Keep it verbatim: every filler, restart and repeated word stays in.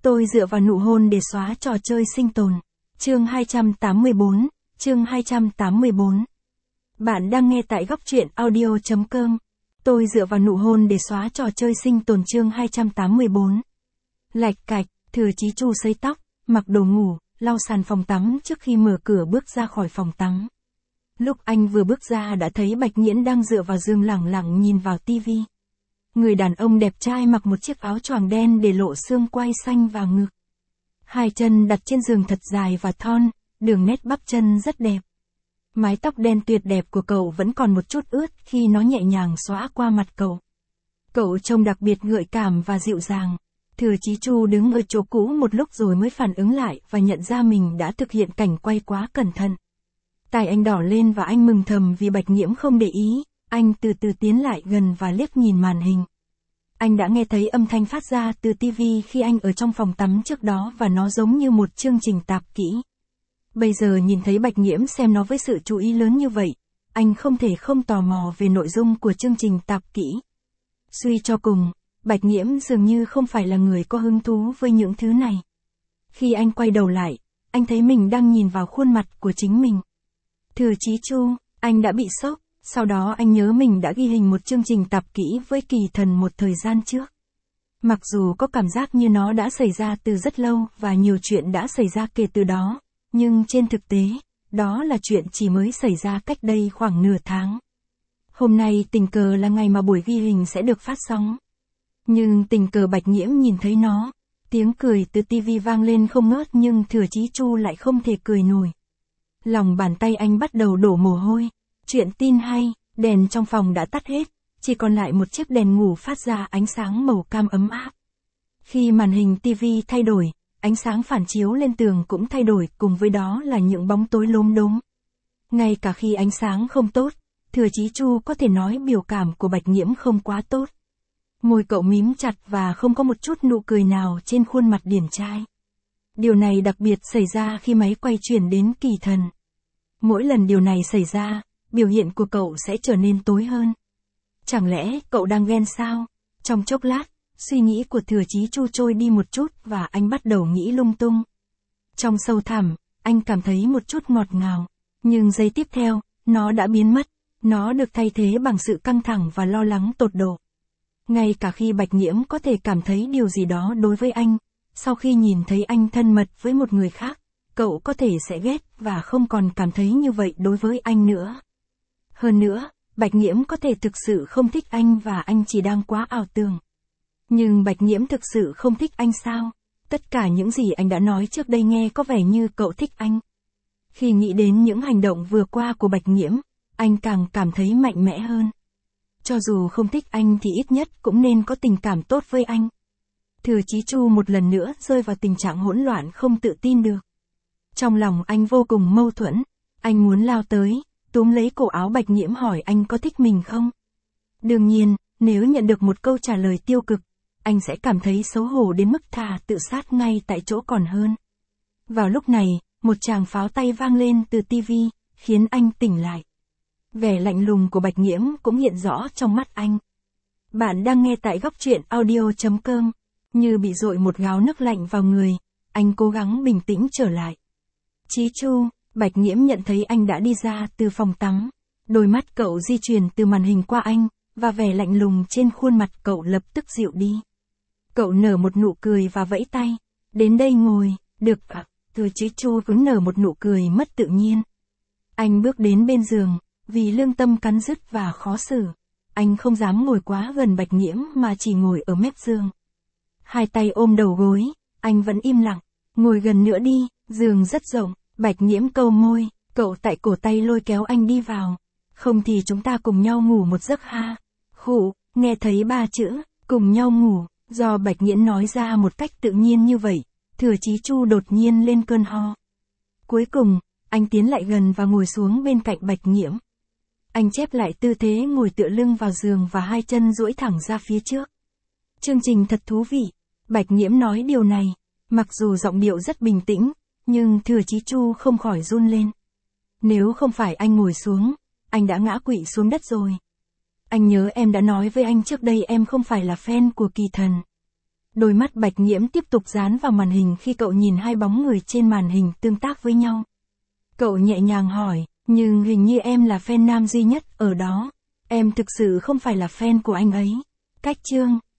Tôi dựa vào nụ hôn để xóa trò chơi sinh tồn. Chương hai trăm tám mươi bốn, chương hai trăm tám mươi bốn. Bạn đang nghe tại góc truyện audio chấm com. Tôi dựa vào nụ hôn để xóa trò chơi sinh tồn chương hai trăm tám mươi bốn. Lạch cạch, Thừa Chí Chu sấy tóc, mặc đồ ngủ, lau sàn phòng tắm trước khi mở cửa bước ra khỏi phòng tắm. Lúc anh vừa bước ra đã thấy Bạch Nghiễn đang dựa vào giường lẳng lặng nhìn vào tivi. Người đàn ông đẹp trai mặc một chiếc áo choàng đen để lộ xương quai xanh và ngực. Hai chân đặt trên giường thật dài và thon, đường nét bắp chân rất đẹp. Mái tóc đen tuyệt đẹp của cậu vẫn còn một chút ướt khi nó nhẹ nhàng xõa qua mặt cậu. Cậu trông đặc biệt gợi cảm và dịu dàng. Thừa Chí Chu đứng ở chỗ cũ một lúc rồi mới phản ứng lại và nhận ra mình đã thực hiện cảnh quay quá cẩn thận. Tai anh đỏ lên và anh mừng thầm vì Bạch Nghiễm không để ý. Anh từ từ tiến lại gần và liếc nhìn màn hình. Anh đã nghe thấy âm thanh phát ra từ tivi khi anh ở trong phòng tắm trước đó và nó giống như một chương trình tạp kỹ. Bây giờ nhìn thấy Bạch Nghiễm xem nó với sự chú ý lớn như vậy, anh không thể không tò mò về nội dung của chương trình tạp kỹ. Suy cho cùng, Bạch Nghiễm dường như không phải là người có hứng thú với những thứ này. Khi anh quay đầu lại, anh thấy mình đang nhìn vào khuôn mặt của chính mình. Thừa Chí Chu, anh đã bị sốc. Sau đó anh nhớ mình đã ghi hình một chương trình tạp kỹ với Kỳ Thần một thời gian trước. Mặc dù có cảm giác như nó đã xảy ra từ rất lâu và nhiều chuyện đã xảy ra kể từ đó, nhưng trên thực tế, đó là chuyện chỉ mới xảy ra cách đây khoảng nửa tháng. Hôm nay tình cờ là ngày mà buổi ghi hình sẽ được phát sóng. Nhưng tình cờ Bạch Nghiễm nhìn thấy nó, tiếng cười từ tivi vang lên không ngớt nhưng Thừa Chí Chu lại không thể cười nổi. Lòng bàn tay anh bắt đầu đổ mồ hôi. Chuyện tin hay, đèn trong phòng đã tắt hết, chỉ còn lại một chiếc đèn ngủ phát ra ánh sáng màu cam ấm áp. Khi màn hình tivi thay đổi, ánh sáng phản chiếu lên tường cũng thay đổi, cùng với đó là những bóng tối lốm đốm. Ngay cả khi ánh sáng không tốt, Thừa Chí Chu có thể nói biểu cảm của Bạch Nghiễm không quá tốt. Môi cậu mím chặt và không có một chút nụ cười nào trên khuôn mặt điển trai. Điều này đặc biệt xảy ra khi máy quay chuyển đến Kỳ Thần. Mỗi lần điều này xảy ra, biểu hiện của cậu sẽ trở nên tối hơn. Chẳng lẽ cậu đang ghen sao? Trong chốc lát, suy nghĩ của Thừa Chí Chu trôi đi một chút và anh bắt đầu nghĩ lung tung. Trong sâu thẳm, anh cảm thấy một chút ngọt ngào. Nhưng giây tiếp theo, nó đã biến mất. Nó được thay thế bằng sự căng thẳng và lo lắng tột độ. Ngay cả khi Bạch Nghiễm có thể cảm thấy điều gì đó đối với anh, sau khi nhìn thấy anh thân mật với một người khác, cậu có thể sẽ ghét và không còn cảm thấy như vậy đối với anh nữa. Hơn nữa, Bạch Nghiễm có thể thực sự không thích anh và anh chỉ đang quá ảo tưởng. Nhưng Bạch Nghiễm thực sự không thích anh sao? Tất cả những gì anh đã nói trước đây nghe có vẻ như cậu thích anh. Khi nghĩ đến những hành động vừa qua của Bạch Nghiễm, anh càng cảm thấy mạnh mẽ hơn. Cho dù không thích anh thì ít nhất cũng nên có tình cảm tốt với anh. Thừa Chí Chu một lần nữa rơi vào tình trạng hỗn loạn không tự tin được. Trong lòng anh vô cùng mâu thuẫn, anh muốn lao tới, túm lấy cổ áo Bạch Nghiễm hỏi anh có thích mình không? Đương nhiên, nếu nhận được một câu trả lời tiêu cực, anh sẽ cảm thấy xấu hổ đến mức thà tự sát ngay tại chỗ còn hơn. Vào lúc này, một tràng pháo tay vang lên từ tivi, khiến anh tỉnh lại. Vẻ lạnh lùng của Bạch Nghiễm cũng hiện rõ trong mắt anh. Bạn đang nghe tại góc truyện audio chấm com. Như bị dội một gáo nước lạnh vào người, anh cố gắng bình tĩnh trở lại. Chí Chu, Bạch Nghiễm nhận thấy anh đã đi ra từ phòng tắm. Đôi mắt cậu di chuyển từ màn hình qua anh, và vẻ lạnh lùng trên khuôn mặt cậu lập tức dịu đi. Cậu nở một nụ cười và vẫy tay. Đến đây ngồi, được ạ. Thừa Chí Chu cũng nở một nụ cười mất tự nhiên. Anh bước đến bên giường, vì lương tâm cắn rứt và khó xử. Anh không dám ngồi quá gần Bạch Nghiễm mà chỉ ngồi ở mép giường. Hai tay ôm đầu gối, anh vẫn im lặng. Ngồi gần nữa đi, giường rất rộng. Bạch Nghiễm câu môi, cậu tại cổ tay lôi kéo anh đi vào. Không thì chúng ta cùng nhau ngủ một giấc ha. Khụ, nghe thấy ba chữ, cùng nhau ngủ, do Bạch Nghiễm nói ra một cách tự nhiên như vậy, Thừa Chí Chu đột nhiên lên cơn ho. Cuối cùng, anh tiến lại gần và ngồi xuống bên cạnh Bạch Nghiễm. Anh chép lại tư thế ngồi tựa lưng vào giường và hai chân duỗi thẳng ra phía trước. Chương trình thật thú vị, Bạch Nghiễm nói điều này, mặc dù giọng điệu rất bình tĩnh, nhưng Thừa Chí Chu không khỏi run lên. Nếu không phải anh ngồi xuống, anh đã ngã quỵ xuống đất rồi. Anh nhớ em đã nói với anh trước đây em không phải là fan của Kỳ Thần. Đôi mắt Bạch Nhiễm tiếp tục dán vào màn hình khi cậu nhìn hai bóng người trên màn hình tương tác với nhau. Cậu nhẹ nhàng hỏi, nhưng hình như em là fan nam duy nhất ở đó. Em thực sự không phải là fan của anh ấy. Cách Trương,